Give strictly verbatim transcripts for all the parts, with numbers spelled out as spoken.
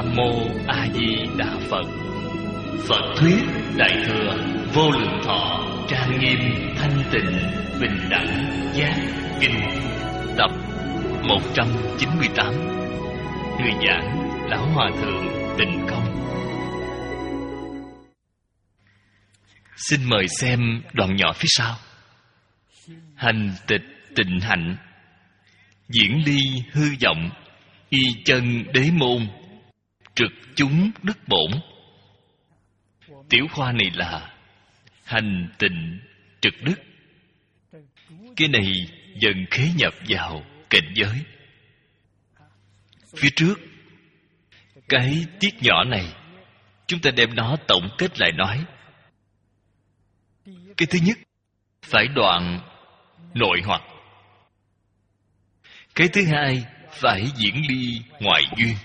Nam Mô A Di Đà Phật. Phật thuyết Đại thừa Vô Lượng Thọ trang nghiêm thanh tịnh bình đẳng giác kinh, tập một trăm chín mươi tám. Người giảng Lão Hòa Thượng Tịnh Công. Xin mời xem đoạn nhỏ phía sau. Hành tịch tịnh hạnh, diễn ly hư vọng, y chân đế môn, trực chúng đức bổn. Tiểu khoa này là hành tịnh trực đức. Cái này dần khế nhập vào cảnh giới. Phía trước cái tiết nhỏ này, chúng ta đem nó tổng kết lại nói. Cái thứ nhất, phải đoạn nội hoặc. Cái thứ hai, phải diễn ly ngoại duyên.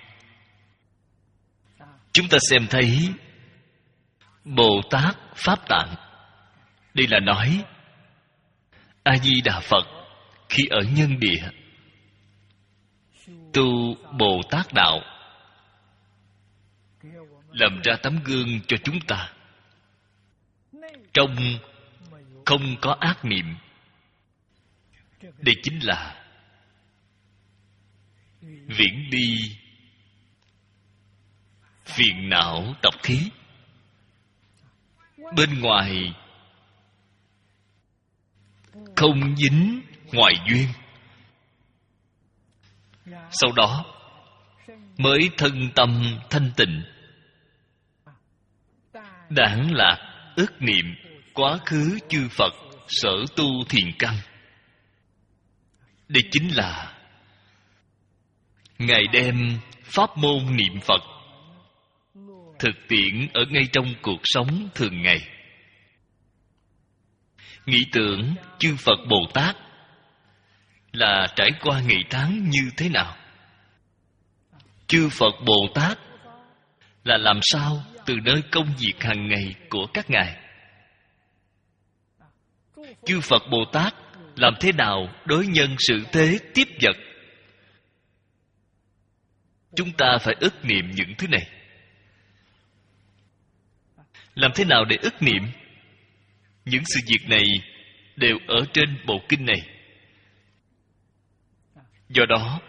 Chúng ta xem thấy Bồ Tát Pháp Tạng. Đây là nói A-di-đà Phật khi ở nhân địa tu Bồ Tát Đạo, làm ra tấm gương cho chúng ta. Trong không có ác niệm. Đây chính là viễn đi phiền não tập khí. Bên ngoài không dính ngoại duyên. Sau đó mới thân tâm thanh tịnh, đãng lạc ức niệm quá khứ chư Phật sở tu thiền căn. Đây chính là Ngài đem pháp môn niệm Phật thực tiễn ở ngay trong cuộc sống thường ngày. Nghĩ tưởng chư Phật Bồ Tát là trải qua ngày tháng như thế nào? Chư Phật Bồ Tát là làm sao từ nơi công việc hàng ngày của các ngài? Chư Phật Bồ Tát làm thế nào đối nhân sự thế tiếp vật? Chúng ta phải ức niệm những thứ này. Làm thế nào để ức niệm? Những sự việc này đều ở trên bộ kinh này. Do đó,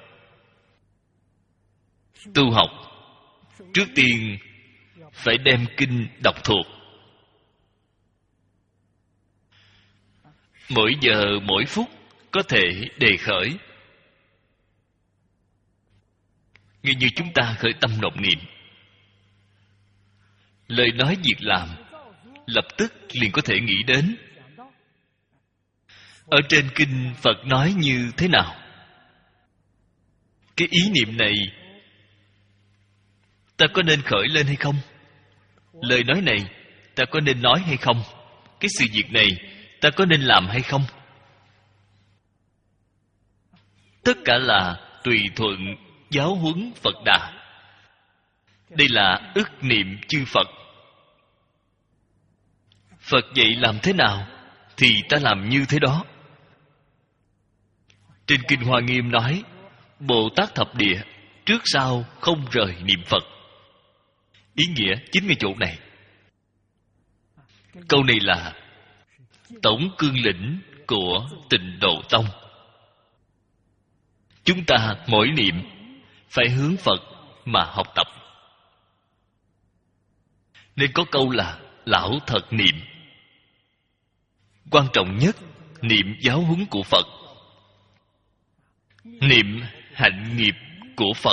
tu học trước tiên phải đem kinh đọc thuộc. Mỗi giờ mỗi phút có thể đề khởi. Như như chúng ta khởi tâm động niệm, lời nói việc làm lập tức liền có thể nghĩ đến. Ở trên kinh Phật nói như thế nào? Cái ý niệm này ta có nên khởi lên hay không? Lời nói này ta có nên nói hay không? Cái sự việc này ta có nên làm hay không? Tất cả là tùy thuận giáo huấn Phật Đà. Đây là ức niệm chư Phật. Phật dạy làm thế nào thì ta làm như thế đó. Trên kinh Hoa Nghiêm nói Bồ Tát thập địa trước sau không rời niệm Phật. Ý nghĩa chính ngay chỗ này. Câu này là tổng cương lĩnh của Tịnh Độ Tông. Chúng ta mỗi niệm phải hướng Phật mà học tập. Nên có câu là lão thật niệm. Quan trọng nhất, niệm giáo huấn của Phật, niệm hạnh nghiệp của Phật,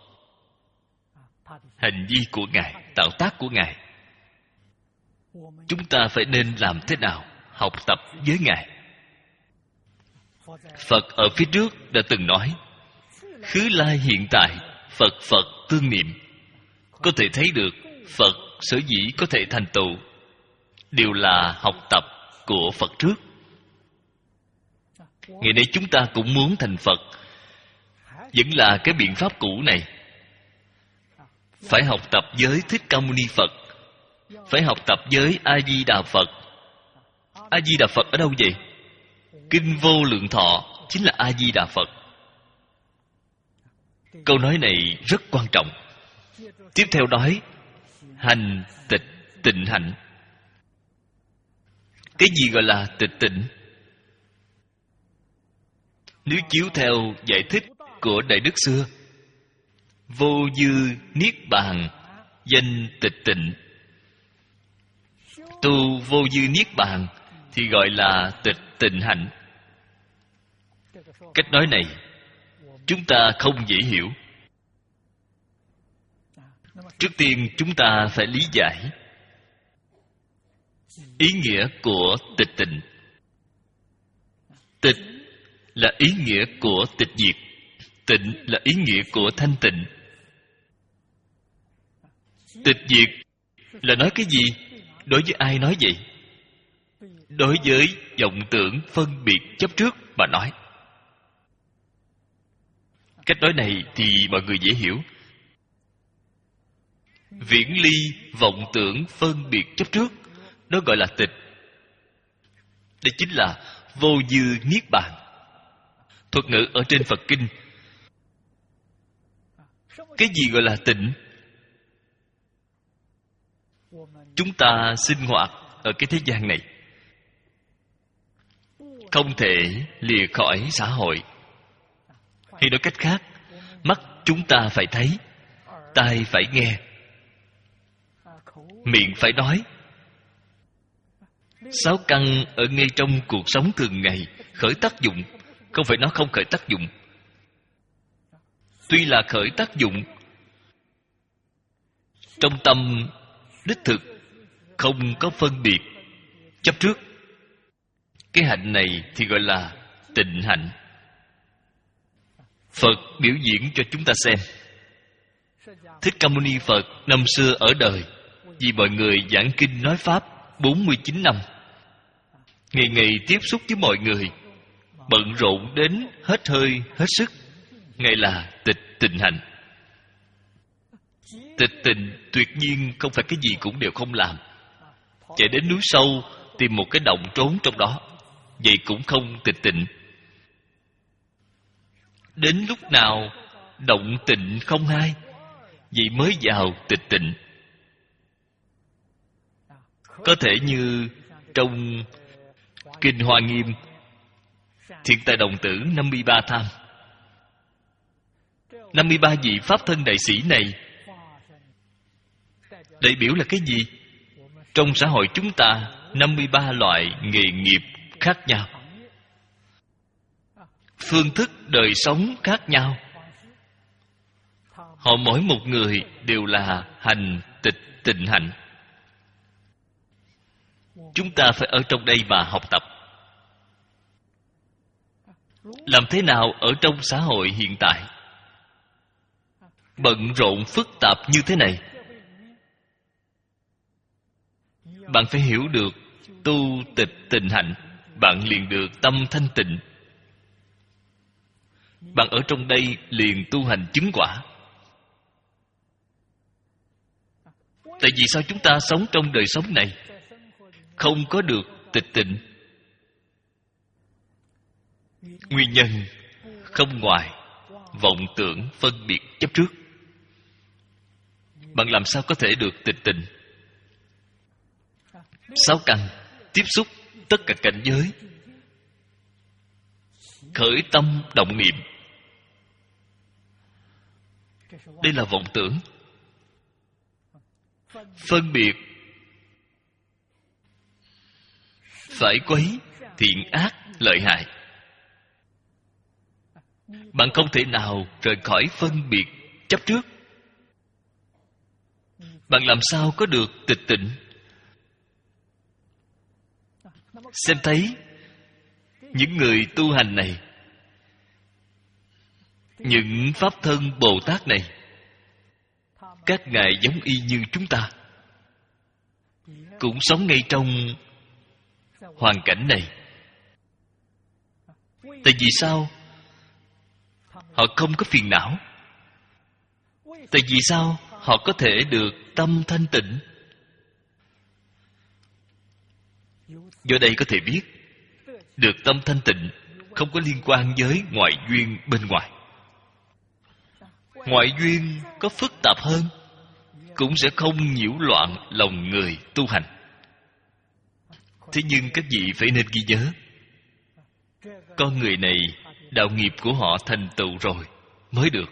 hành vi của Ngài, tạo tác của Ngài. Chúng ta phải nên làm thế nào học tập với Ngài? Phật ở phía trước đã từng nói khứ lai hiện tại Phật Phật tương niệm. Có thể thấy được Phật sở dĩ có thể thành tựu đều là học tập của Phật trước. Ngày nay chúng ta cũng muốn thành Phật, vẫn là cái biện pháp cũ này. Phải học tập với Thích Ca Mâu Ni Phật, phải học tập với A Di Đà Phật. A Di Đà Phật ở đâu vậy? Kinh Vô Lượng Thọ chính là A Di Đà Phật. Câu nói này rất quan trọng. Tiếp theo nói hành tịch tịnh hạnh. Cái gì gọi là tịch tịnh? Nếu chiếu theo giải thích của Đại Đức xưa, vô dư niết bàn danh tịch tịnh. Tu vô dư niết bàn thì gọi là tịch tịnh hạnh. Cách nói này chúng ta không dễ hiểu. Trước tiên chúng ta phải lý giải ý nghĩa của tịch tịnh. Tịch là ý nghĩa của tịch diệt, tịnh là ý nghĩa của thanh tịnh. Tịch diệt là nói cái gì? Đối với ai nói vậy? Đối với vọng tưởng phân biệt chấp trước mà nói. Cách nói này thì mọi người dễ hiểu. Viễn ly vọng tưởng phân biệt chấp trước, nó gọi là tịch. Đây chính là vô dư niết bàn. Thuật ngữ ở trên Phật kinh. Cái gì gọi là tịnh? Chúng ta sinh hoạt ở cái thế gian này không thể lìa khỏi xã hội. Hay nói cách khác, mắt chúng ta phải thấy, tai phải nghe, miệng phải nói. Sáu căn ở ngay trong cuộc sống thường ngày khởi tác dụng. Không phải nó không khởi tác dụng. Tuy là khởi tác dụng, trong tâm đích thực không có phân biệt chấp trước. Cái hạnh này thì gọi là tịnh hạnh. Phật biểu diễn cho chúng ta xem. Thích Ca Mâu Ni Phật năm xưa ở đời, vì mọi người giảng kinh nói pháp bốn mươi chín năm, ngày ngày tiếp xúc với mọi người, bận rộn đến hết hơi hết sức. Ngài là tịch tịnh hạnh. Tịch tịnh tuyệt nhiên không phải cái gì cũng đều không làm. Chạy đến núi sâu tìm một cái động trốn trong đó, vậy cũng không tịch tịnh. Đến lúc nào động tịnh không hai, vậy mới vào tịch tịnh. Có thể như trong Kinh Hoa Nghiêm, Thiện Tài Đồng Tử năm mươi ba tham, năm mươi ba vị Pháp thân đại sĩ này đại biểu là cái gì? Trong xã hội chúng ta, năm mươi ba loại nghề nghiệp khác nhau, phương thức đời sống khác nhau. Họ mỗi một người đều là hành tịch tịnh hạnh. Chúng ta phải ở trong đây mà học tập. Làm thế nào ở trong xã hội hiện tại bận rộn phức tạp như thế này, bạn phải hiểu được tu tịch tịnh hạnh, bạn liền được tâm thanh tịnh. Bạn ở trong đây liền tu hành chứng quả. Tại vì sao chúng ta sống trong đời sống này không có được tịch tịnh? Nguyên nhân không ngoài vọng tưởng phân biệt chấp trước. Bạn làm sao có thể được tịch tịnh? Sáu căn tiếp xúc tất cả cảnh giới, khởi tâm động niệm. Đây là vọng tưởng. Phân biệt phải quấy, thiện ác, lợi hại. Bạn không thể nào rời khỏi phân biệt chấp trước. Bạn làm sao có được tịch tịnh? Xem thấy những người tu hành này, những Pháp thân Bồ Tát này, các ngài giống y như chúng ta, cũng sống ngay trong hoàn cảnh này. Tại vì sao họ không có phiền não? Tại vì sao họ có thể được tâm thanh tịnh? Do đây có thể biết được tâm thanh tịnh không có liên quan với ngoại duyên bên ngoài. Ngoại duyên có phức tạp hơn, cũng sẽ không nhiễu loạn lòng người tu hành. Thế nhưng các vị phải nên ghi nhớ, con người này đạo nghiệp của họ thành tựu rồi mới được.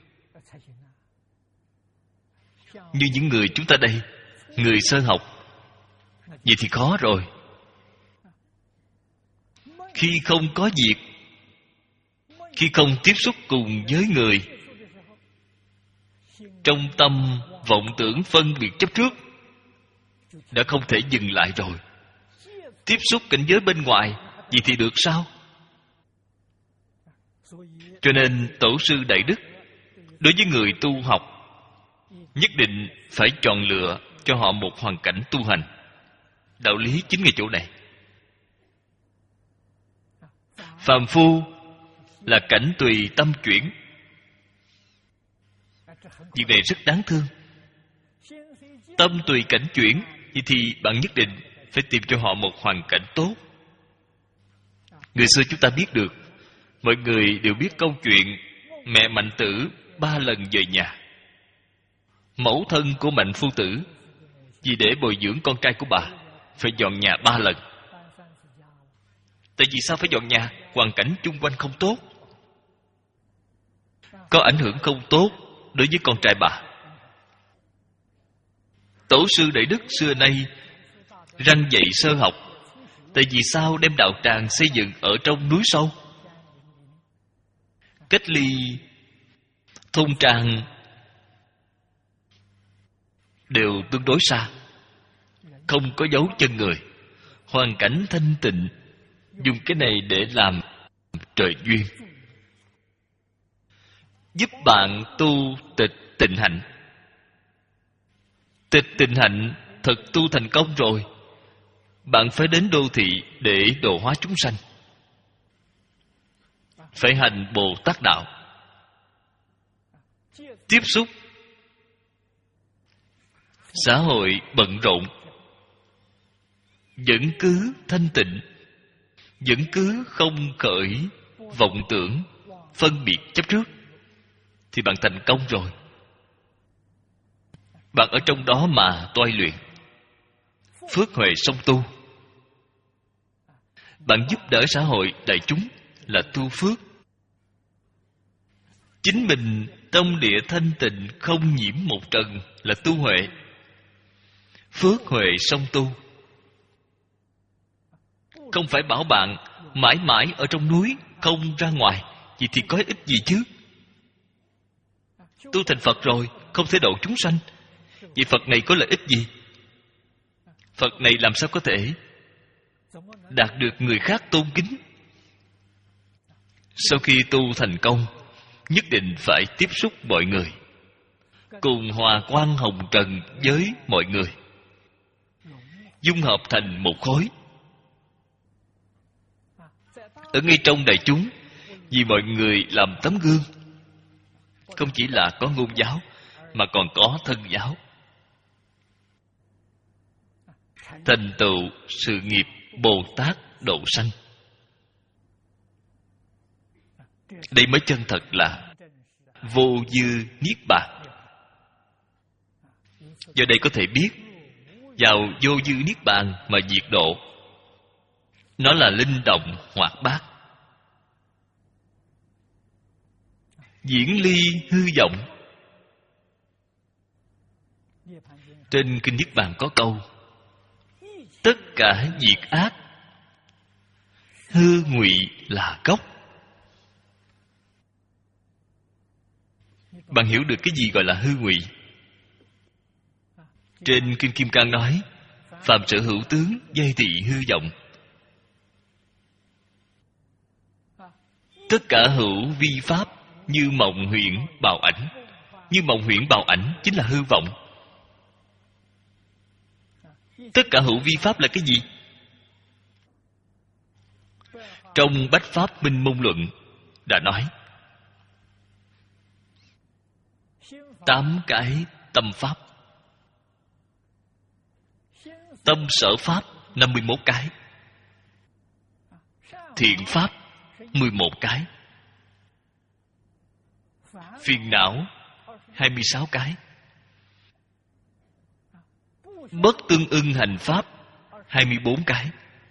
Như những người chúng ta đây, người sơ học, vậy thì khó rồi. Khi không có việc, khi không tiếp xúc cùng với người, trong tâm vọng tưởng phân biệt chấp trước đã không thể dừng lại rồi. Tiếp xúc cảnh giới bên ngoài, vậy thì được sao? Cho nên tổ sư Đại Đức đối với người tu học nhất định phải chọn lựa cho họ một hoàn cảnh tu hành. Đạo lý chính ngay chỗ này. Phàm phu là cảnh tùy tâm chuyển. Việc này rất đáng thương. Tâm tùy cảnh chuyển, vậy thì bạn nhất định phải tìm cho họ một hoàn cảnh tốt. Người xưa chúng ta biết được, mọi người đều biết câu chuyện mẹ Mạnh Tử ba lần về nhà. Mẫu thân của Mạnh Phu Tử vì để bồi dưỡng con trai của bà phải dọn nhà ba lần. Tại vì sao phải dọn nhà? Hoàn cảnh chung quanh không tốt, có ảnh hưởng không tốt đối với con trai bà. Tổ sư Đại Đức xưa nay răn dạy sơ học. Tại vì sao đem đạo tràng xây dựng ở trong núi sâu, cách ly thôn trang đều tương đối xa, không có dấu chân người, hoàn cảnh thanh tịnh, dùng cái này để làm trời duyên, giúp bạn tu tịch tịnh hạnh. Tịch tịnh hạnh thật tu thành công rồi, bạn phải đến đô thị để độ hóa chúng sanh, phải hành Bồ Tát đạo, tiếp xúc xã hội bận rộn, vẫn cứ thanh tịnh, vẫn cứ không khởi vọng tưởng phân biệt chấp trước, thì bạn thành công rồi. Bạn ở trong đó mà toai luyện phước huệ song tu. Bạn giúp đỡ xã hội đại chúng là tu phước. Chính mình tâm địa thanh tịnh không nhiễm một trần là tu huệ. Phước huệ song tu. Không phải bảo bạn mãi mãi ở trong núi không ra ngoài, vậy thì có ích gì chứ? Tu thành Phật rồi không thể độ chúng sanh, vậy Phật này có lợi ích gì? Phật này làm sao có thể đạt được người khác tôn kính? Sau khi tu thành công, nhất định phải tiếp xúc mọi người, cùng hòa quang hồng trần với mọi người, dung hợp thành một khối. Ở ngay trong đại chúng, vì mọi người làm tấm gương, không chỉ là có ngôn giáo mà còn có thân giáo, thành tựu sự nghiệp Bồ Tát độ sanh. Đây mới chân thật là vô dư niết bàn. Do đây có thể biết, vào vô dư niết bàn mà diệt độ, nó là linh động hoạt bát, diễn ly hư vọng. Trên kinh Niết Bàn có câu: tất cả diệt ác, hư ngụy là gốc. Bạn hiểu được cái gì gọi là hư ngụy? Trên kinh Kim Cang nói: phàm sở hữu tướng, giai thị hư vọng. Tất cả hữu vi pháp như mộng huyễn bào ảnh. Như mộng huyễn bào ảnh chính là hư vọng. Tất cả hữu vi pháp là cái gì? Trong Bách Pháp Minh Môn Luận đã nói tám cái tâm pháp. Tâm sở pháp năm mươi mốt cái, thiện pháp mười một cái, phiền não hai mươi sáu cái, Bất tương ưng hành pháp hai mươi bốn cái.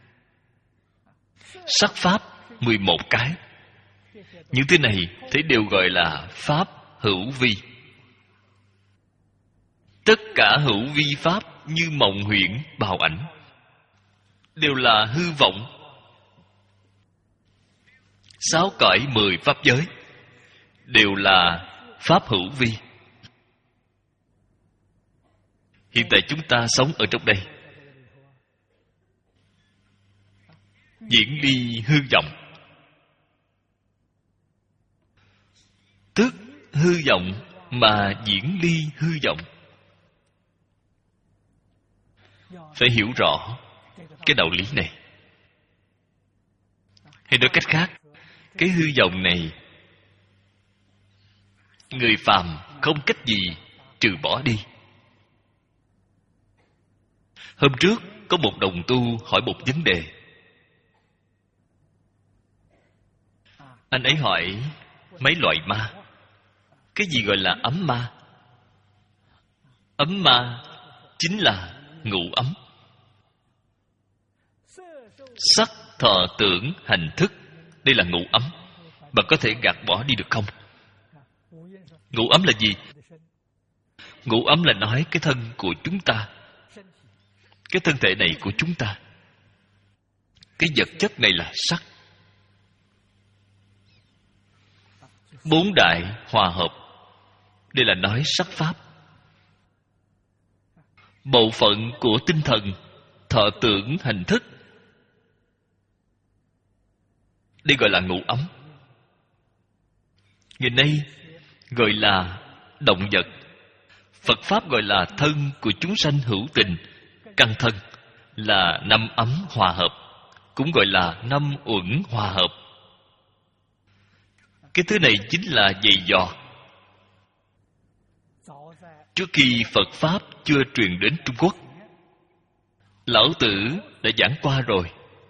Sắc pháp mười một cái. Những thứ này thế đều gọi là pháp hữu vi. Tất cả hữu vi pháp như mộng huyễn bào ảnh đều là hư vọng. Sáu cõi mười pháp giới đều là pháp hữu vi. Hiện tại chúng ta sống ở trong đây, diễn ly hư vọng, tức hư vọng mà diễn ly hư vọng. Phải hiểu rõ cái đạo lý này. Hay nói cách khác, cái hư vọng này người phàm không cách gì trừ bỏ đi. Hôm trước có một đồng tu hỏi một vấn đề. Anh ấy hỏi mấy loại ma. Cái gì gọi là ấm ma? Ấm ma chính là ngũ ấm. Sắc, thọ, tưởng, hành, thức. Đây là ngũ ấm. Bạn có thể gạt bỏ đi được không? Ngũ ấm là gì? Ngũ ấm là nói cái thân của chúng ta, cái thân thể này của chúng ta. Cái vật chất này là sắc. Bốn đại hòa hợp. Đây là nói sắc pháp. Bộ phận của tinh thần, thọ tưởng, hành thức, đây gọi là ngũ ấm. Ngày nay gọi là động vật. Phật Pháp gọi là thân của chúng sanh hữu tình. Căn thân là năm ấm hòa hợp, cũng gọi là năm uẩn hòa hợp. Cái thứ này chính là dày dò. Trước khi Phật Pháp chưa truyền đến Trung Quốc, Lão Tử đã giảng qua rồi.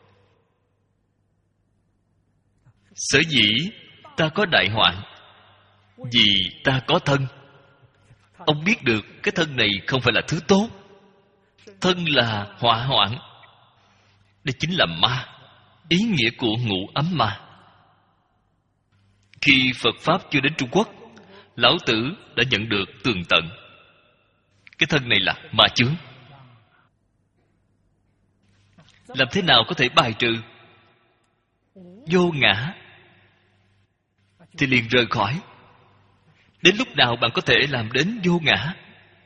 Sở dĩ ta có đại hoạn, vì ta có thân. Ông biết được cái thân này không phải là thứ tốt. Thân là họa hoạn. Đây chính là ma. Ý nghĩa của ngũ ấm ma. Khi Phật Pháp chưa đến Trung Quốc, Lão Tử đã nhận được tường tận. Cái thân này là ma chướng. Làm thế nào có thể bài trừ? Vô ngã thì liền rời khỏi. Đến lúc nào bạn có thể làm đến vô ngã?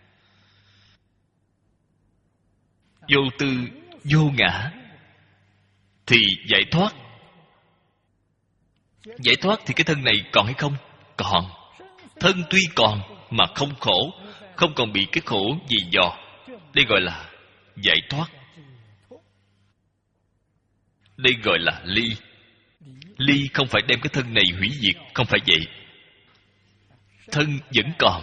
Vô tư, vô ngã thì giải thoát. Giải thoát thì cái thân này còn hay không? Còn. Thân tuy còn mà không khổ, không còn bị cái khổ gì dò. Đây gọi là giải thoát. Đây gọi là ly. Ly không phải đem cái thân này hủy diệt, không phải vậy. Thân vẫn còn,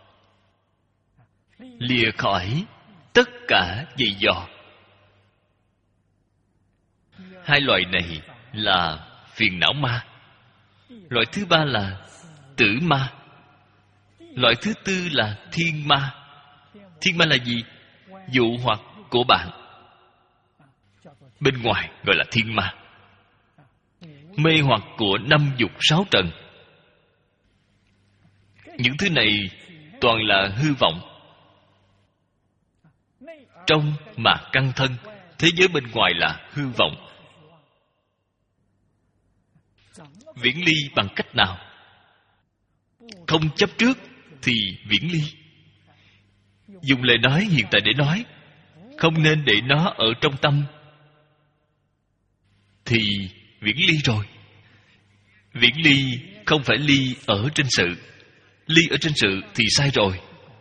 lìa khỏi tất cả dây dò. Hai loại này là phiền não ma. Loại thứ ba là tử ma. Loại thứ tư là thiên ma. Thiên ma là gì? Dụ hoặc của bạn. Bên ngoài gọi là thiên ma. Mê hoặc của năm dục sáu trần. Những thứ này toàn là hư vọng. Trong mà căn thân, thế giới bên ngoài là hư vọng. Viễn ly bằng cách nào? Không chấp trước thì viễn ly. Dùng lời nói hiện tại để nói, không nên để nó ở trong tâm, thì viễn ly rồi. Viễn ly không phải ly ở trên sự. Ly ở trên sự thì sai rồi.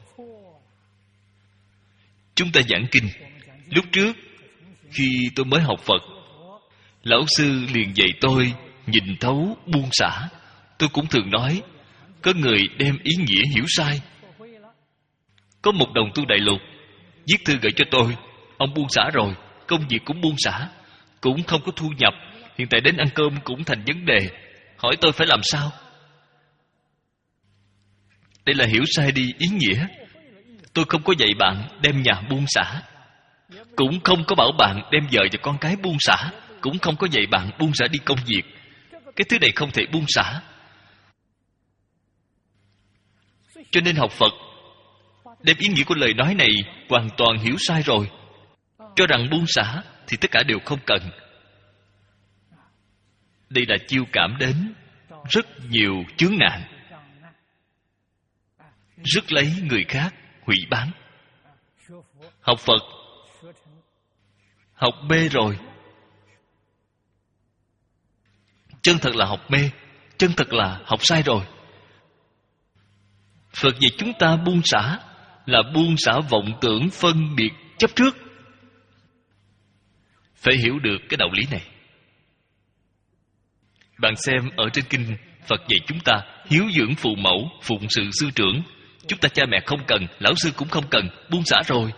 Chúng ta giảng kinh, lúc trước khi tôi mới học Phật, lão sư liền dạy tôi nhìn thấu buông xả. Tôi cũng thường nói, có người đem ý nghĩa hiểu sai. Có một đồng tu Đại Lục viết thư gửi cho tôi, ông buông xả rồi, công việc cũng buông xả, cũng không có thu nhập, hiện tại đến ăn cơm cũng thành vấn đề, hỏi tôi phải làm sao. Đây là hiểu sai đi ý nghĩa. Tôi không có dạy bạn đem nhà buông xả. cũng không có bảo bạn đem vợ và con cái buông xả, cũng không có dạy bạn buông xả đi công việc. Cái thứ này không thể buông xả. Cho nên học Phật đem ý nghĩa của lời nói này hoàn toàn hiểu sai rồi, cho rằng buông xả thì tất cả đều không cần. Đây là chiêu cảm đến rất nhiều chướng nạn, rước lấy người khác hủy bán. Học Phật học mê rồi, chân thật là học mê, chân thật là học sai rồi. Phật dạy chúng ta buông xả là buông xả vọng tưởng phân biệt chấp trước. Phải hiểu được cái đạo lý này. Bạn xem ở trên kinh, Phật dạy chúng ta hiếu dưỡng phụ mẫu, phụng sự sư trưởng. Chúng ta cha mẹ không cần, lão sư cũng không cần, buông xả rồi.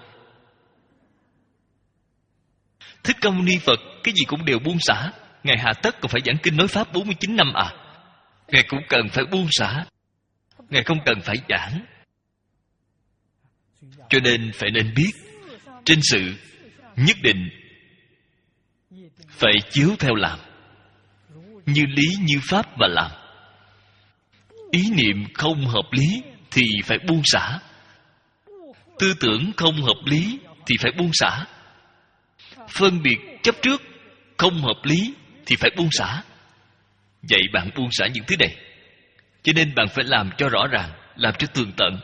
Thích Ca Mâu Ni Phật cái gì cũng đều buông xả. Ngài hà tất còn phải giảng kinh nói pháp bốn mươi chín năm à? Ngài cũng cần phải buông xả. Ngài không cần phải giảng. Cho nên phải nên biết, trên sự nhất định phải chiếu theo làm, như lý như pháp mà làm. Ý niệm không hợp lý thì phải buông xả. Tư tưởng không hợp lý thì phải buông xả. Phân biệt chấp trước không hợp lý thì phải buông xả. Vậy bạn buông xả những thứ này. Cho nên bạn phải làm cho rõ ràng, làm cho tường tận,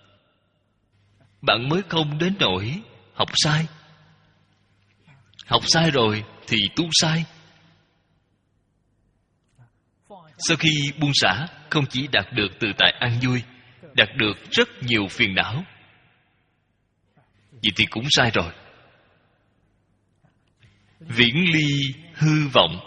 bạn mới không đến nỗi học sai. Học sai rồi thì tu sai. Sau khi buông xả, không chỉ đạt được tự tại an vui, đạt được rất nhiều phiền não. Vậy thì cũng sai rồi. Viễn ly hư vọng.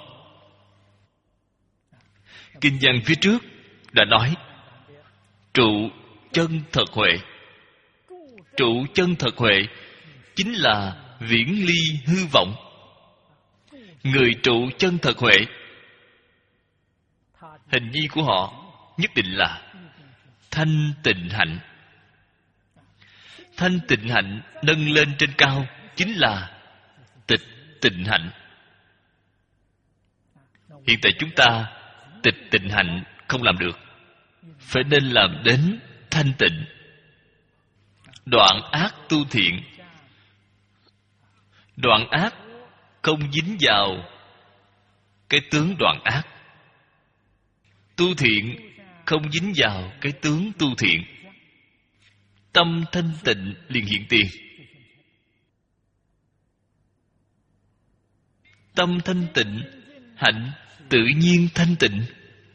Kinh văn phía trước đã nói trụ chân thật huệ. Trụ chân thật huệ chính là viễn ly hư vọng. Người trụ chân thật huệ, hình nhi của họ nhất định là thanh tịnh hạnh. Thanh tịnh hạnh nâng lên trên cao chính là tịch tịnh hạnh. Hiện tại chúng ta tịch tịnh hạnh không làm được, phải nên làm đến thanh tịnh. Đoạn ác tu thiện. Đoạn ác không dính vào cái tướng đoạn ác. Tu thiện không dính vào cái tướng tu thiện. Tâm thanh tịnh liền hiện tiền. Tâm thanh tịnh, hạnh tự nhiên thanh tịnh.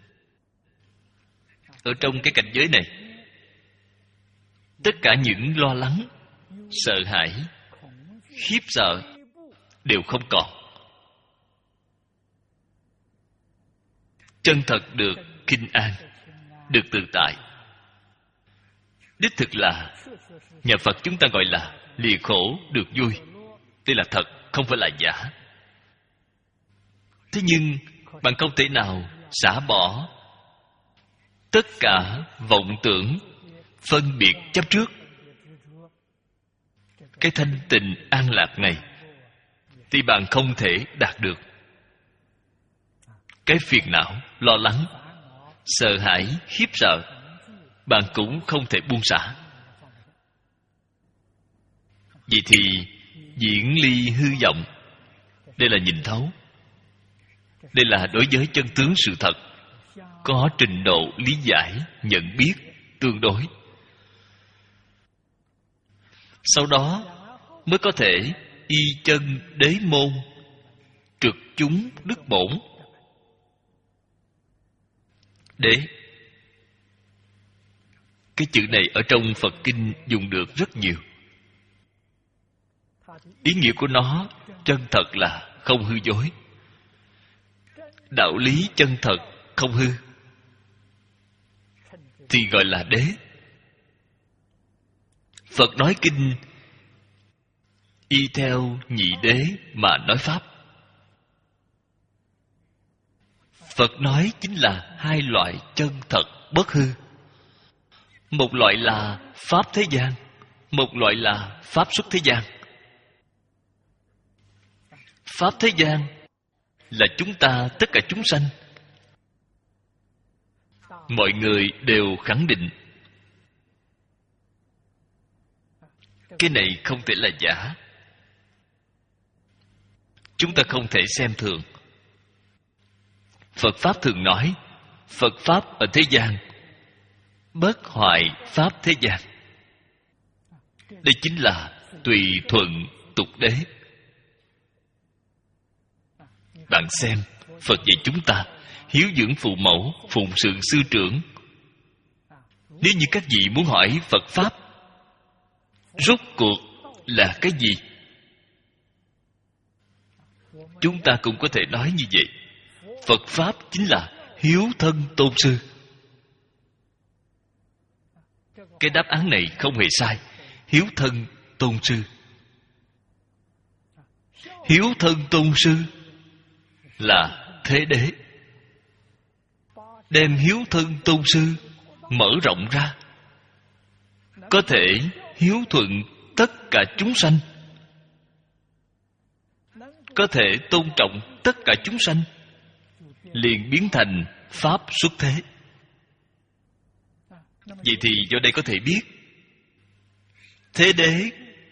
Ở trong cái cảnh giới này, tất cả những lo lắng, sợ hãi, khiếp sợ đều không còn. Chân thật được kinh an, được tự tại. Đích thực là nhà Phật chúng ta gọi là lìa khổ được vui. Đây là thật, không phải là giả. Thế nhưng bạn không thể nào xả bỏ tất cả vọng tưởng, phân biệt chấp trước. Cái thanh tịnh an lạc này thì bạn không thể đạt được. Cái phiền não, lo lắng, sợ hãi, khiếp sợ, bạn cũng không thể buông xả. Vậy thì diễn ly hư vọng, đây là nhìn thấu. Đây là đối với chân tướng sự thật, có trình độ lý giải, nhận biết tương đối. Sau đó mới có thể y chân đế môn, trực chúng đức bổn. Đế, cái chữ này ở trong Phật Kinh dùng được rất nhiều. Ý nghĩa của nó chân thật là không hư dối. Đạo lý chân thật không hư thì gọi là đế. Phật nói kinh y theo nhị đế mà nói pháp. Phật nói chính là hai loại chân thật bất hư. Một loại là pháp thế gian, một loại là pháp xuất thế gian. Pháp thế gian là chúng ta, tất cả chúng sanh. Mọi người đều khẳng định cái này không thể là giả. Chúng ta không thể xem thường. Phật Pháp thường nói, Phật Pháp ở thế gian, bất hoại Pháp thế gian. Đây chính là tùy thuận tục đế. Bạn xem, Phật dạy chúng ta hiếu dưỡng phụ mẫu, phụng sự sư trưởng. Nếu như các vị muốn hỏi Phật Pháp rốt cuộc là cái gì, chúng ta cũng có thể nói như vậy. Phật Pháp chính là hiếu thân tôn sư. Cái đáp án này không hề sai. Hiếu thân tôn sư. Hiếu thân tôn sư là thế đế. Đem hiếu thân tôn sư mở rộng ra, có thể hiếu thuận tất cả chúng sanh, có thể tôn trọng tất cả chúng sanh, liền biến thành Pháp xuất thế. Vậy thì do đây có thể biết thế đế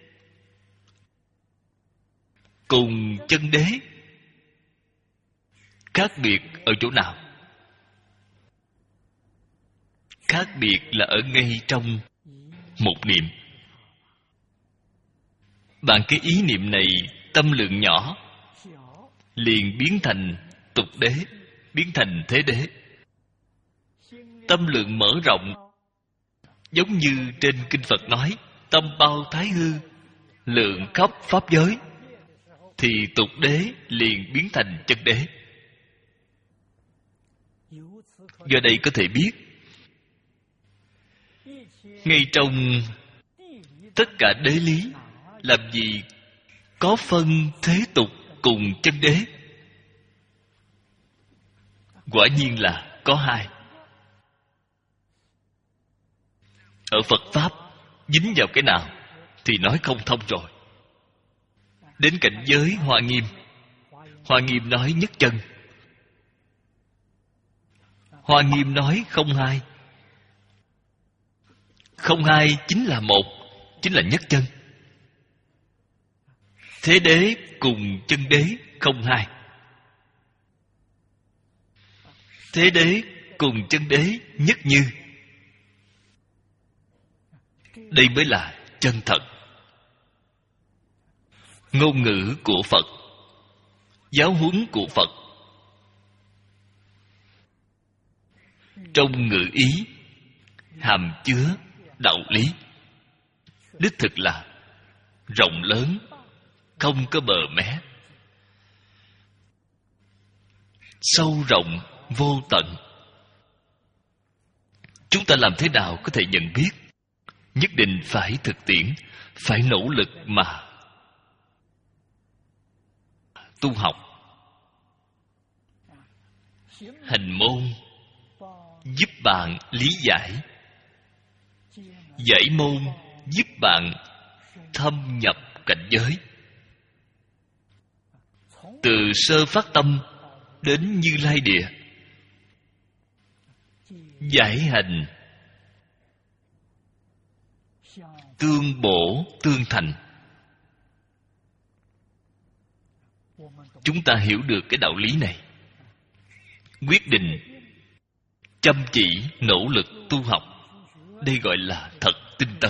cùng chân đế khác biệt ở chỗ nào? Khác biệt là ở ngay trong một niệm. Bạn cái ý niệm này tâm lượng nhỏ, liền biến thành tục đế, biến thành thế đế. Tâm lượng mở rộng, giống như trên Kinh Phật nói, tâm bao thái hư, lượng khắp pháp giới, thì tục đế liền biến thành chân đế. Do đây có thể biết, ngay trong tất cả đế lý, làm gì có phân thế tục cùng chân đế? Quả nhiên là có hai. Ở Phật Pháp dính vào cái nào thì nói không thông rồi. Đến cảnh giới Hoa Nghiêm, Hoa Nghiêm nói nhất chân, Hoa Nghiêm nói không hai. Không hai chính là một, chính là nhất chân. Thế đế cùng chân đế không hai. Thế đế cùng chân đế nhất như. Đây mới là chân thật. Ngôn ngữ của Phật, giáo huấn của Phật, trong ngữ ý hàm chứa đạo lý, đích thực là rộng lớn, không có bờ mé, sâu rộng vô tận. Chúng ta làm thế nào có thể nhận biết? Nhất định phải thực tiễn, phải nỗ lực mà tu học. Hành môn giúp bạn lý giải, giải môn giúp bạn thâm nhập cảnh giới. Từ sơ phát tâm đến Như Lai Địa, giải hành, tương bổ tương thành. Chúng ta hiểu được cái đạo lý này, quyết định chăm chỉ nỗ lực tu học. Đây gọi là thật tinh tấn.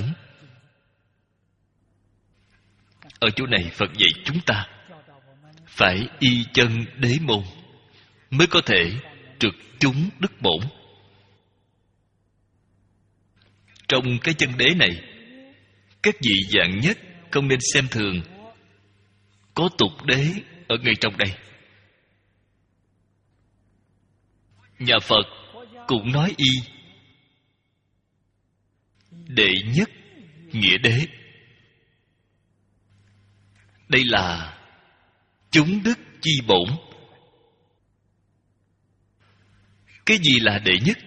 Ở chỗ này Phật dạy chúng ta phải y chân đế môn, mới có thể trực chúng đức bổn. Trong cái chân đế này, các vị dạng nhất không nên xem thường. Có tục đế ở ngay trong đây. Nhà Phật cũng nói y đệ nhất nghĩa đế. Đây là chúng đức chi bổn. Cái gì là đệ nhất?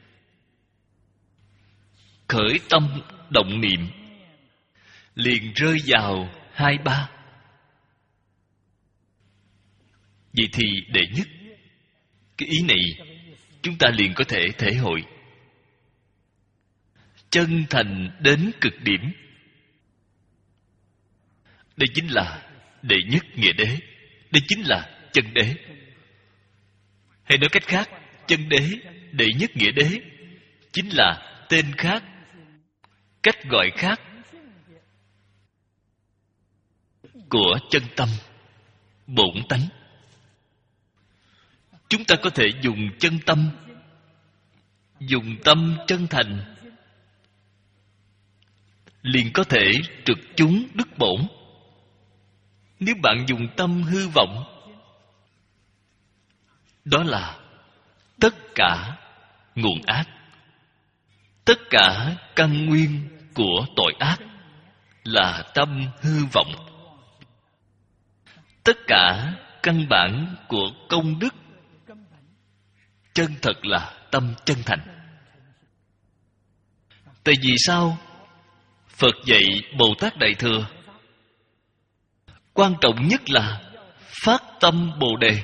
Khởi tâm động niệm liền rơi vào hai ba. Vậy thì đệ nhất, cái ý này chúng ta liền có thể thể hội. Chân thành đến cực điểm, đây chính là đệ nhất nghĩa đế. Đây chính là chân đế. Hay nói cách khác, chân đế, đệ nhất nghĩa đế chính là tên khác, cách gọi khác của chân tâm, bổn tánh. Chúng ta có thể dùng chân tâm, dùng tâm chân thành, liền có thể trực chúng đức bổn. Nếu bạn dùng tâm hư vọng, đó là tất cả nguồn ác, tất cả căn nguyên của tội ác là tâm hư vọng. Tất cả căn bản của công đức chân thật là tâm chân thành. Tại vì sao Phật dạy Bồ Tát Đại Thừa quan trọng nhất là phát tâm Bồ Đề?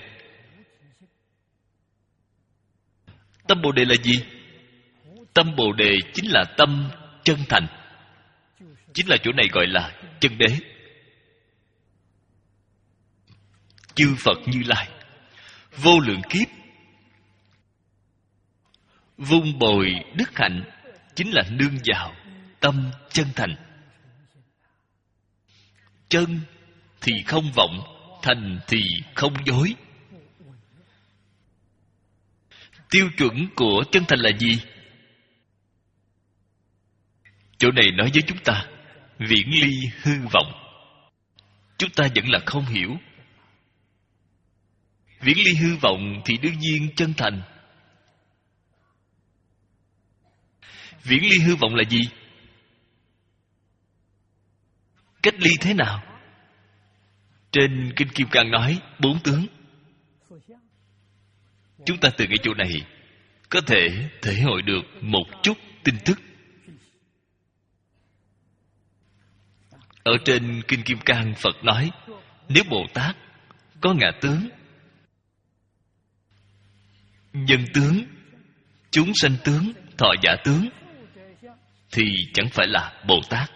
Tâm Bồ Đề là gì? Tâm Bồ Đề chính là tâm chân thành. Chính là chỗ này gọi là chân đế. Chư Phật Như Lai vô lượng kiếp vun bồi đức hạnh chính là nương vào tâm chân thành. Chân thì không vọng, thành thì không dối. Tiêu chuẩn của chân thành là gì? Chỗ này nói với chúng ta viễn ly hư vọng. Chúng ta vẫn là không hiểu. Viễn ly hư vọng thì đương nhiên chân thành. Viễn ly hư vọng là gì? Cách ly thế nào? Trên Kinh Kim Cang nói bốn tướng. Chúng ta từ cái chỗ này có thể thể hội được một chút tin tức. Ở trên Kinh Kim Cang Phật nói, nếu Bồ Tát có ngã tướng, nhân tướng, chúng sanh tướng, thọ giả tướng, thì chẳng phải là Bồ Tát.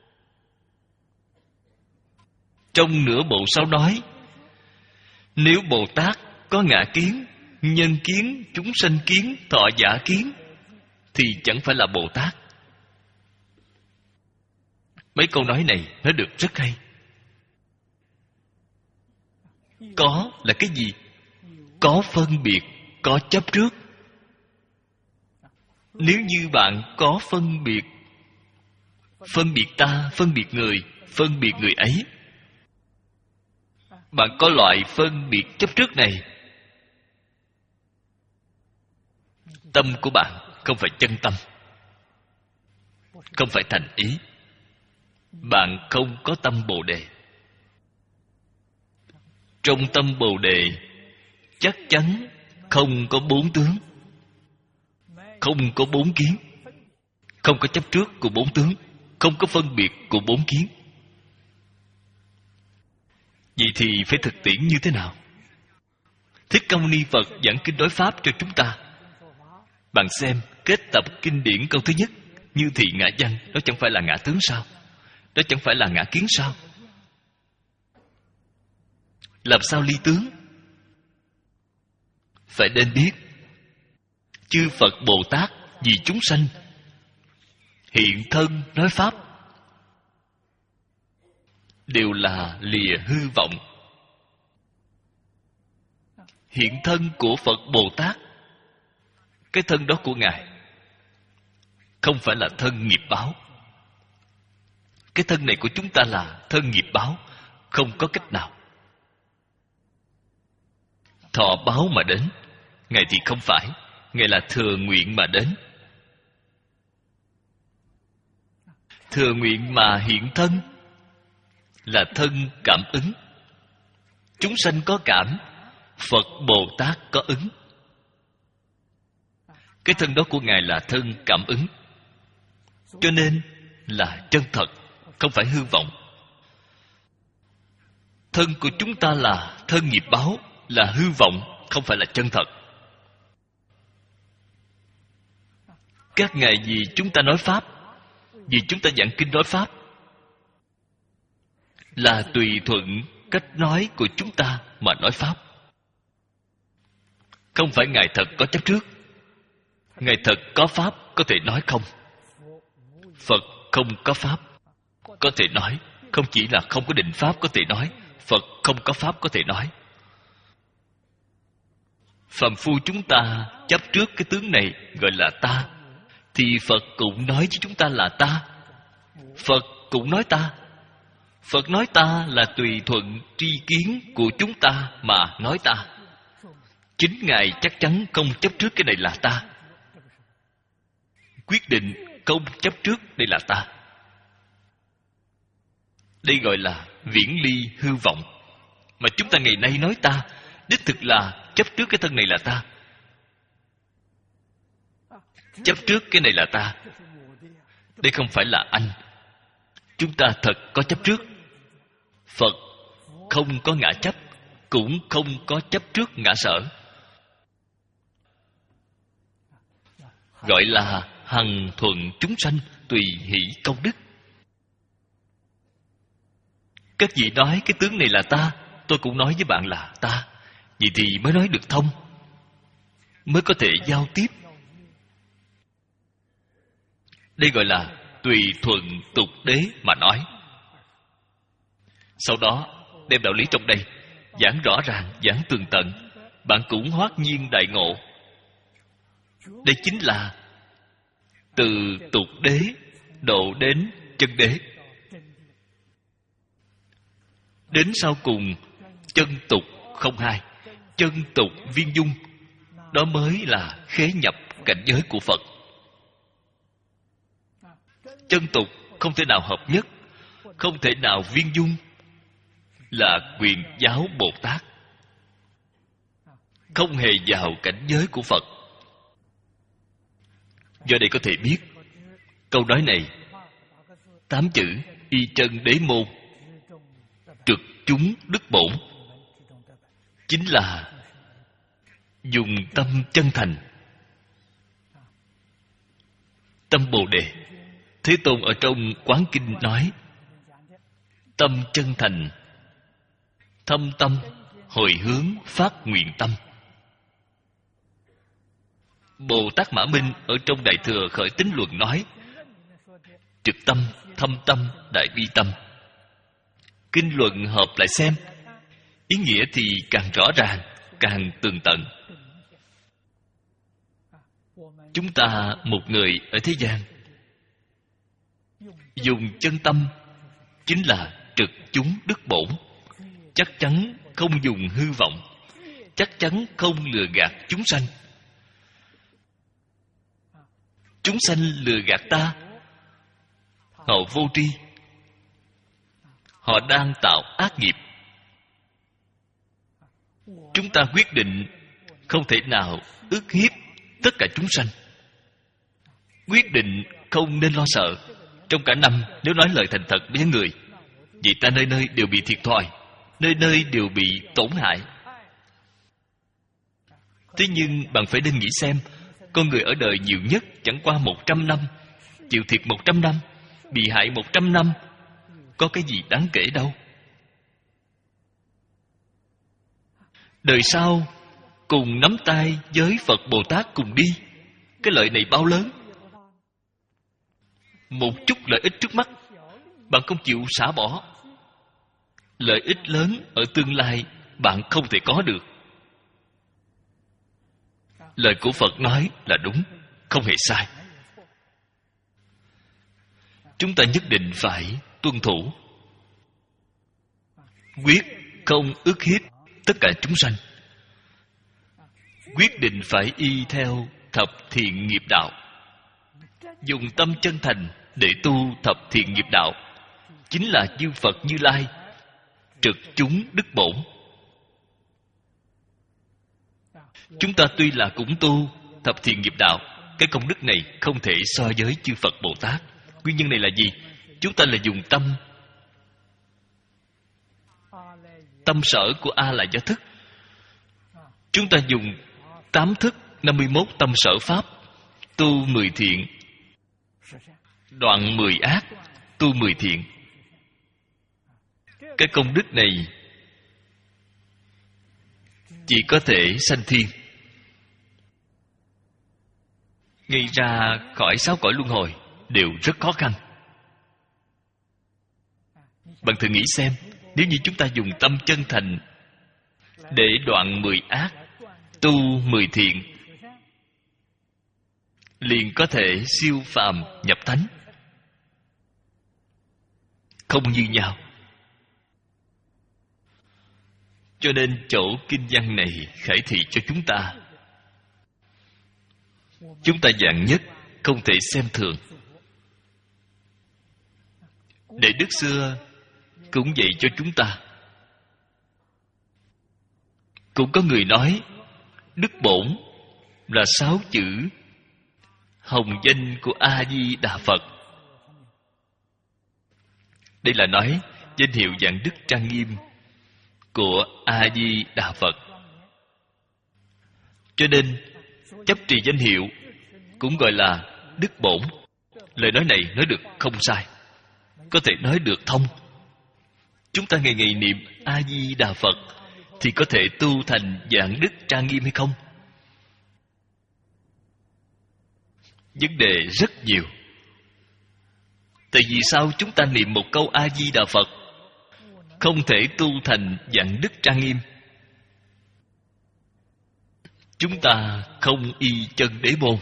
Trong nửa bộ sau nói, nếu Bồ Tát có ngã kiến, nhân kiến, chúng sanh kiến, thọ giả kiến, thì chẳng phải là Bồ Tát. Mấy câu nói này nói được rất hay. Có là cái gì? Có phân biệt, có chấp trước. Nếu như bạn có phân biệt, phân biệt ta, phân biệt người, phân biệt người ấy, bạn có loại phân biệt chấp trước này, tâm của bạn không phải chân tâm, không phải thành ý. Bạn không có tâm Bồ Đề. Trong tâm Bồ Đề chắc chắn không có bốn tướng, không có bốn kiến, không có chấp trước của bốn tướng, không có phân biệt của bốn kiến. Vậy thì phải thực tiễn như thế nào? Thích Ca Mâu Ni Phật giảng kinh đối pháp cho chúng ta. Bạn xem kết tập kinh điển câu thứ nhất, như thị ngã văn, đó chẳng phải là ngã tướng sao? Đó chẳng phải là ngã kiến sao? Làm sao ly tướng? Phải nên biết chư Phật Bồ Tát vì chúng sanh hiện thân nói pháp đều là lìa hư vọng. Hiện thân của Phật Bồ Tát, cái thân đó của Ngài không phải là thân nghiệp báo. Cái thân này của chúng ta là thân nghiệp báo, không có cách nào. Thọ báo mà đến, Ngài thì không phải. Ngài là thừa nguyện mà đến. Thừa nguyện mà hiện thân là thân cảm ứng. Chúng sanh có cảm, Phật Bồ Tát có ứng. Cái thân đó của Ngài là thân cảm ứng, cho nên là chân thật, không phải hư vọng. Thân của chúng ta là thân nghiệp báo, là hư vọng, không phải là chân thật. Các ngài vì chúng ta nói Pháp, vì chúng ta giảng kinh nói Pháp, là tùy thuận cách nói của chúng ta mà nói Pháp. Không phải Ngài thật có chấp trước. Ngài thật có Pháp có thể nói không. Phật không có Pháp có thể nói. Không chỉ là không có định Pháp có thể nói, Phật không có Pháp có thể nói. Phàm phu chúng ta chấp trước cái tướng này gọi là ta, thì Phật cũng nói với chúng ta là ta. Phật cũng nói ta. Phật nói ta là tùy thuận tri kiến của chúng ta mà nói ta. Chính Ngài chắc chắn không chấp trước cái này là ta. Quyết định không chấp trước đây là ta. Đây gọi là viễn ly hư vọng. Mà chúng ta ngày nay nói ta, đích thực là chấp trước cái thân này là ta. Chấp trước cái này là ta. Đây không phải là anh. Chúng ta thật có chấp trước. Phật không có ngã chấp, cũng không có chấp trước ngã sở. Gọi là hằng thuận chúng sanh, tùy hỷ công đức. Các vị nói cái tướng này là ta, tôi cũng nói với bạn là ta. Vậy thì mới nói được thông, mới có thể giao tiếp. Đây gọi là tùy thuận tục đế mà nói. Sau đó đem đạo lý trong đây giảng rõ ràng, giảng tường tận, bạn cũng hoát nhiên đại ngộ. Đây chính là từ tục đế độ đến chân đế. Đến sau cùng chân tục không hai, chân tục viên dung. Đó mới là khế nhập cảnh giới của Phật. Chân tục không thể nào hợp nhất, không thể nào viên dung, là quyền giáo Bồ Tát, không hề vào cảnh giới của Phật. Do đây có thể biết câu nói này tám chữ y chân đế môn, trực chúng đức bổn, chính là dùng tâm chân thành. Tâm Bồ Đề, Thế Tôn ở trong Quán Kinh nói, tâm chân thành, thâm tâm, hồi hướng, phát nguyện tâm. Bồ Tát Mã Minh ở trong Đại Thừa Khởi Tín Luận nói, trực tâm, thâm tâm, đại bi tâm. Kinh luận hợp lại xem, ý nghĩa thì càng rõ ràng, càng tường tận. Chúng ta một người ở thế gian dùng chân tâm, chính là trực chúng đức bổn. Chắc chắn không dùng hư vọng, chắc chắn không lừa gạt chúng sanh. Chúng sanh lừa gạt ta, họ vô tri, họ đang tạo ác nghiệp. Chúng ta quyết định không thể nào ức hiếp tất cả chúng sanh. Quyết định không nên lo sợ. Trong cả năm nếu nói lời thành thật với người, vì ta nơi nơi đều bị thiệt thòi, nơi nơi đều bị tổn hại. Thế nhưng bạn phải nên nghĩ xem, con người ở đời nhiều nhất chẳng qua một trăm năm, chịu thiệt một trăm năm, bị hại một trăm năm, có cái gì đáng kể đâu. Đời sau cùng nắm tay với Phật Bồ Tát cùng đi, cái lợi này bao lớn. Một chút lợi ích trước mắt bạn không chịu xả bỏ, lợi ích lớn ở tương lai bạn không thể có được. Lời của Phật nói là đúng, không hề sai. Chúng ta nhất định phải tuân thủ, quyết không ức hiếp tất cả chúng sanh, quyết định phải y theo thập thiện nghiệp đạo, dùng tâm chân thành để tu thập thiện nghiệp đạo, chính là chư Phật Như Lai trực chúng đức bổn. Chúng ta tuy là cũng tu thập thiện nghiệp đạo, cái công đức này không thể so với chư Phật Bồ Tát. Nguyên nhân này là gì? Chúng ta là dùng tâm. Tâm sở của A là do thức. Chúng ta dùng tám thức năm mươi mốt tâm sở pháp tu mười thiện, đoạn mười ác tu mười thiện. Cái công đức này chỉ có thể sanh thiên, gây ra khỏi sáu cõi luân hồi đều rất khó khăn. Bạn thử nghĩ xem, nếu như chúng ta dùng tâm chân thành để đoạn mười ác, tu mười thiện, liền có thể siêu phàm nhập thánh, không như nhau. Cho nên chỗ kinh văn này khải thị cho chúng ta, chúng ta vạn nhất không thể xem thường. Để Đức xưa cũng dạy cho chúng ta. Cũng có người nói đức bổn là sáu chữ hồng danh của A Di Đà Phật. Đây là nói danh hiệu vạn đức trang nghiêm của A Di Đà Phật. Cho nên chấp trì danh hiệu cũng gọi là đức bổn. Lời nói này nói được không sai, có thể nói được thông. Chúng ta ngày ngày niệm A Di Đà Phật thì có thể tu thành vạn đức trang nghiêm hay không? Vấn đề rất nhiều. Tại vì sao chúng ta niệm một câu A Di Đà Phật không thể tu thành vạn đức trang nghiêm? Chúng ta không y chân đế môn.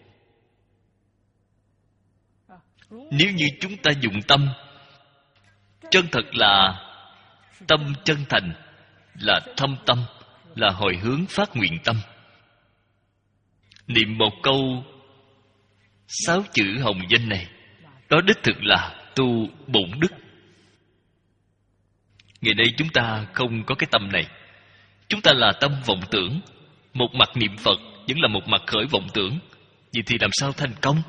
Nếu như chúng ta dùng tâm chân thật, là tâm chân thành, là thâm tâm, là hồi hướng phát nguyện tâm, niệm một câu sáu chữ hồng danh này, đó đích thực là tu bổn đức. Ngày nay chúng ta không có cái tâm này. Chúng ta là tâm vọng tưởng. Một mặt niệm Phật vẫn là một mặt khởi vọng tưởng. Vậy thì làm sao thành công?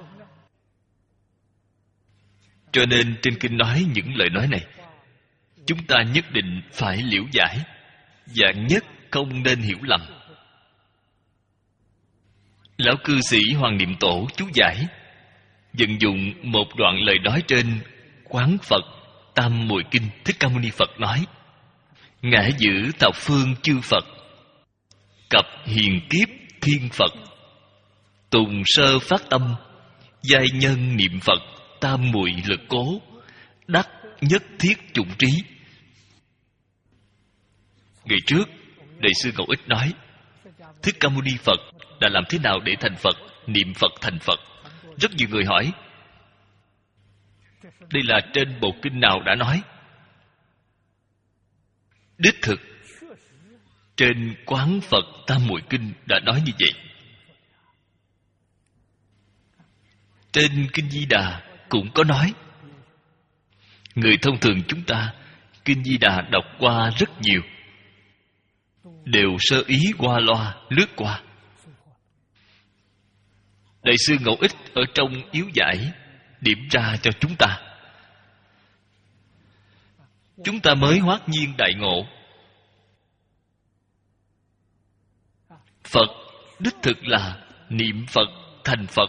Cho nên trên kinh nói những lời nói này, chúng ta nhất định phải liễu giải, vạn nhất không nên hiểu lầm. Lão cư sĩ Hoàng Niệm Tổ chú giải vận dụng một đoạn lời nói trên Quán Phật Tam Muội Kinh. Thích Ca Mâu Ni Phật nói: ngã giữ thập phương chư Phật, cập hiền kiếp thiên Phật, tùng sơ phát tâm, giai nhân niệm Phật, tam muội lực cố, đắc nhất thiết chủng trí. Ngày trước Đại sư Ngẫu Ích nói Thích Ca Mâu Ni Phật đã làm thế nào để thành Phật, niệm Phật thành Phật. Rất nhiều người hỏi đây là trên bộ kinh nào đã nói. Đích thực trên Quán Phật Tam Muội Kinh đã nói như vậy. Trên Kinh Di Đà cũng có nói. Người thông thường chúng ta Kinh Di Đà đọc qua rất nhiều, đều sơ ý qua loa lướt qua. Đại sư Ngẫu Ích ở trong yếu giải điểm ra cho chúng ta. Chúng ta mới hoát nhiên đại ngộ. Phật đích thực là niệm Phật thành Phật.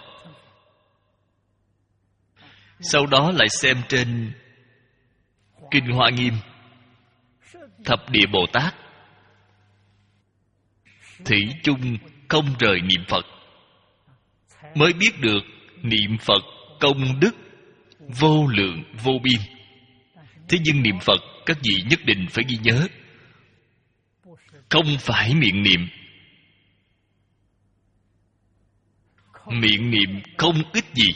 Sau đó lại xem trên Kinh Hoa Nghiêm, Thập Địa Bồ Tát thủy chung không rời niệm Phật, mới biết được niệm Phật công đức vô lượng vô biên. Thế nhưng niệm Phật các vị nhất định phải ghi nhớ, không phải miệng niệm. Miệng niệm không ích gì,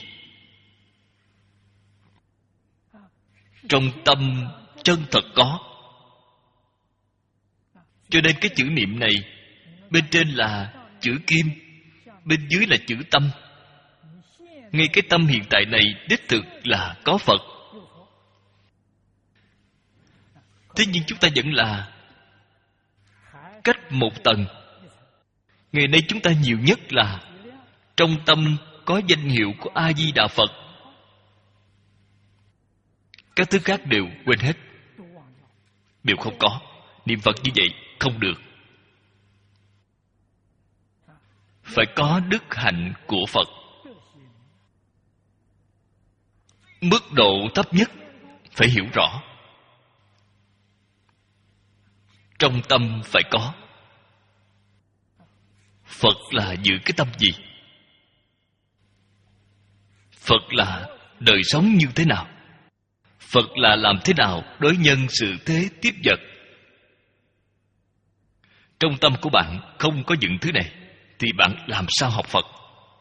trong tâm chân thật có. Cho nên cái chữ niệm này, bên trên là chữ kim, bên dưới là chữ tâm. Ngay cái tâm hiện tại này đích thực là có Phật. Thế nhưng chúng ta vẫn là cách một tầng. Ngày nay chúng ta nhiều nhất là trong tâm có danh hiệu của A Di Đà Phật, các thứ khác đều quên hết, đều không có. Niệm Phật như vậy không được. phải có đức hạnh của Phật. Mức độ thấp nhất phải hiểu rõ. Trong tâm phải có. Phật là giữ cái tâm gì? Phật là đời sống như thế nào? Phật là làm thế nào đối nhân sự thế tiếp vật? Trong tâm của bạn không có những thứ này thì bạn làm sao học Phật?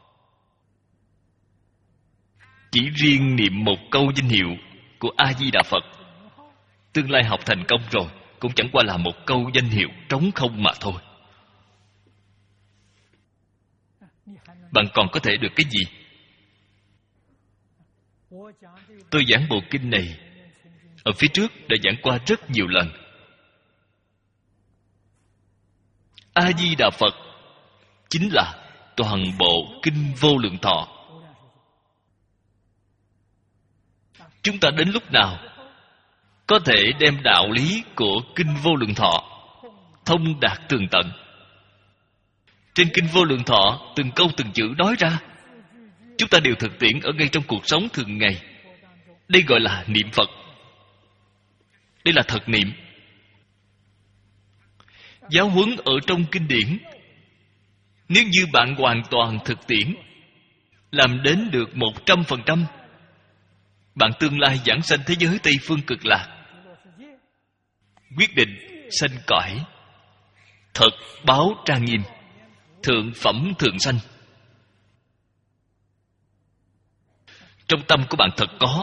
Chỉ riêng niệm một câu danh hiệu của A-di-đà Phật, tương lai học thành công rồi cũng chẳng qua là một câu danh hiệu trống không mà thôi. Bạn còn có thể được cái gì? Tôi giảng bộ kinh này ở phía trước đã giảng qua rất nhiều lần. A-di-đà Phật chính là toàn bộ kinh Vô Lượng Thọ. Chúng ta đến lúc nào có thể đem đạo lý của kinh Vô Lượng Thọ thông đạt tường tận? Trên kinh Vô Lượng Thọ từng câu từng chữ nói ra, chúng ta đều thực tiễn ở ngay trong cuộc sống thường ngày. Đây gọi là niệm Phật. Đây là thật niệm. Giáo huấn ở trong kinh điển, nếu như bạn hoàn toàn thực tiễn, làm đến được một trăm phần trăm, bạn tương lai giảng sanh thế giới Tây Phương Cực Lạc, quyết định sanh cõi thật báo trang nghiêm, thượng phẩm thượng sanh. Trong tâm của bạn thật có.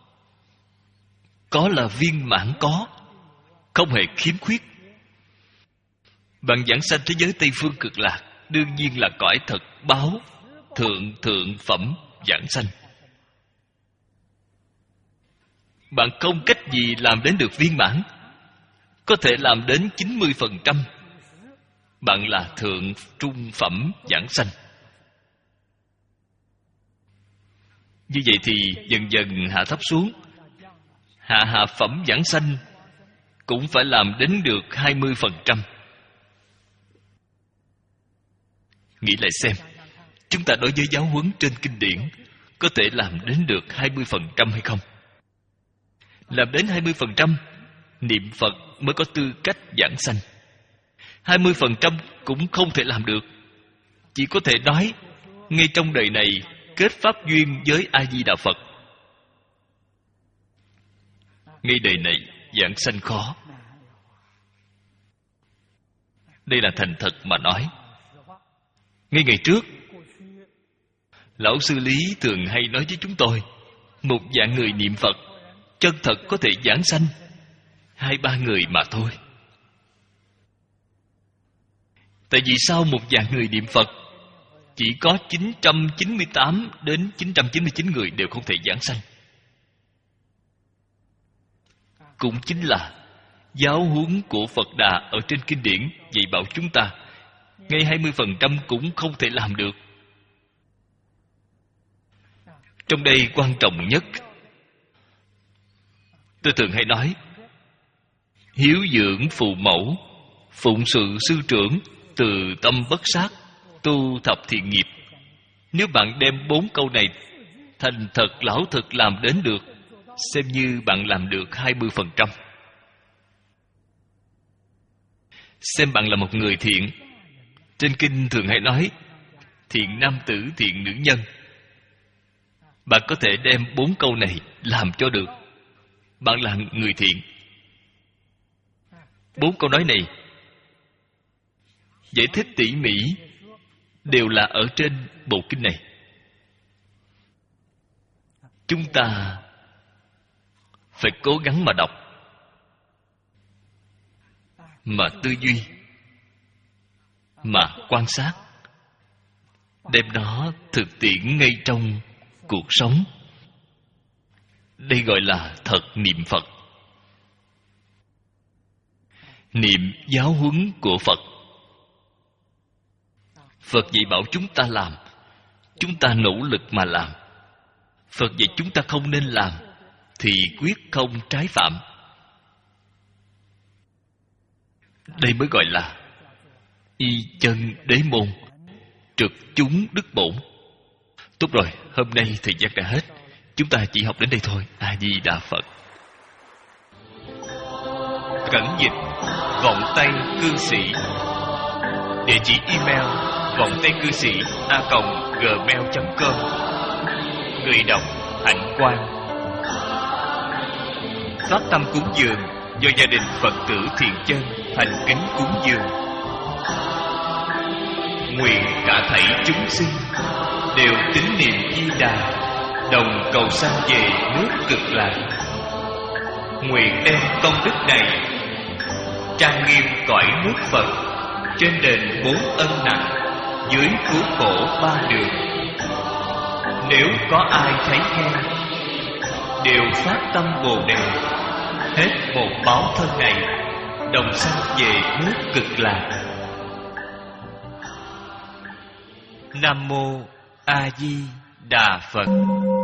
Có là viên mãn có, không hề khiếm khuyết. Bạn giảng sanh thế giới Tây Phương Cực Lạc đương nhiên là cõi thật báo thượng thượng phẩm giảng sanh. Bạn không cách gì làm đến được viên mãn, có thể làm đến chín mươi phần trăm. Bạn là thượng trung phẩm giảng sanh. Như vậy thì dần dần hạ thấp xuống. Hạ hạ phẩm giảng sanh cũng phải làm đến được hai mươi phần trăm. Nghĩ lại xem, chúng ta đối với giáo huấn trên kinh điển có thể làm đến được hai mươi phần trăm hay không? Làm đến hai mươi phần trăm, niệm Phật mới có tư cách giảng sanh. hai mươi phần trăm cũng không thể làm được. Chỉ có thể nói, ngay trong đời này kết pháp duyên với A-di-đà Phật. Ngay đời này giảng sanh khó. Đây là thành thật mà nói. Ngay ngày trước, Lão Sư Lý thường hay nói với chúng tôi, một vạn người niệm Phật chân thật có thể giảng sanh hai ba người mà thôi. Tại vì sao một vạn người niệm Phật chỉ có chín trăm chín mươi tám đến chín trăm chín mươi chín người đều không thể giảng sanh? Cũng chính là giáo huấn của Phật Đà ở trên kinh điển dạy bảo chúng ta, ngay hai mươi phần trăm cũng không thể làm được. Trong đây quan trọng nhất, tôi thường hay nói, hiếu dưỡng phụ mẫu, phụng sự sư trưởng, từ tâm bất sát, tu thập thiện nghiệp. Nếu bạn đem bốn câu này thành thật lão thực làm đến được, xem như bạn làm được hai mươi phần trăm. Xem bạn là một người thiện. Trên kinh thường hay nói thiện nam tử, thiện nữ nhân. Bạn có thể đem bốn câu này làm cho được, bạn là người thiện. Bốn câu nói này giải thích tỉ mỉ đều là ở trên bộ kinh này. Chúng ta phải cố gắng mà đọc, mà tư duy, mà quan sát, đem nó thực tiễn ngay trong cuộc sống. Đây gọi là thật niệm Phật. Niệm giáo huấn của Phật. Phật dạy bảo chúng ta làm, chúng ta nỗ lực mà làm. Phật dạy chúng ta không nên làm, thì quyết không trái phạm. Đây mới gọi là y chân đế môn. trực chúng đức bổn. Tốt rồi, hôm nay thời gian đã hết, chúng ta chỉ học đến đây thôi. A Di Đà Phật. Cẩn dịch vọng tây cư sĩ. Địa chỉ email vọng tây cư sĩ a còng gmail chấm com. Người đọc Hạnh Quang. Pháp tâm cúng dường do gia đình Phật tử Thiện Chân thành kính cúng dường. Nguyện cả thảy chúng sinh đều tín niệm Di Đà, đồng cầu sanh về nước Cực Lạc. Nguyện đem công đức này trang nghiêm cõi nước Phật, trên đền bốn ân nặng, dưới cứu khổ ba đường. Nếu có ai thấy nghe, đều phát tâm Bồ Đề, hết một báo thân này, đồng sanh về nước Cực Lạc. Nam mô A Di Đà Phật.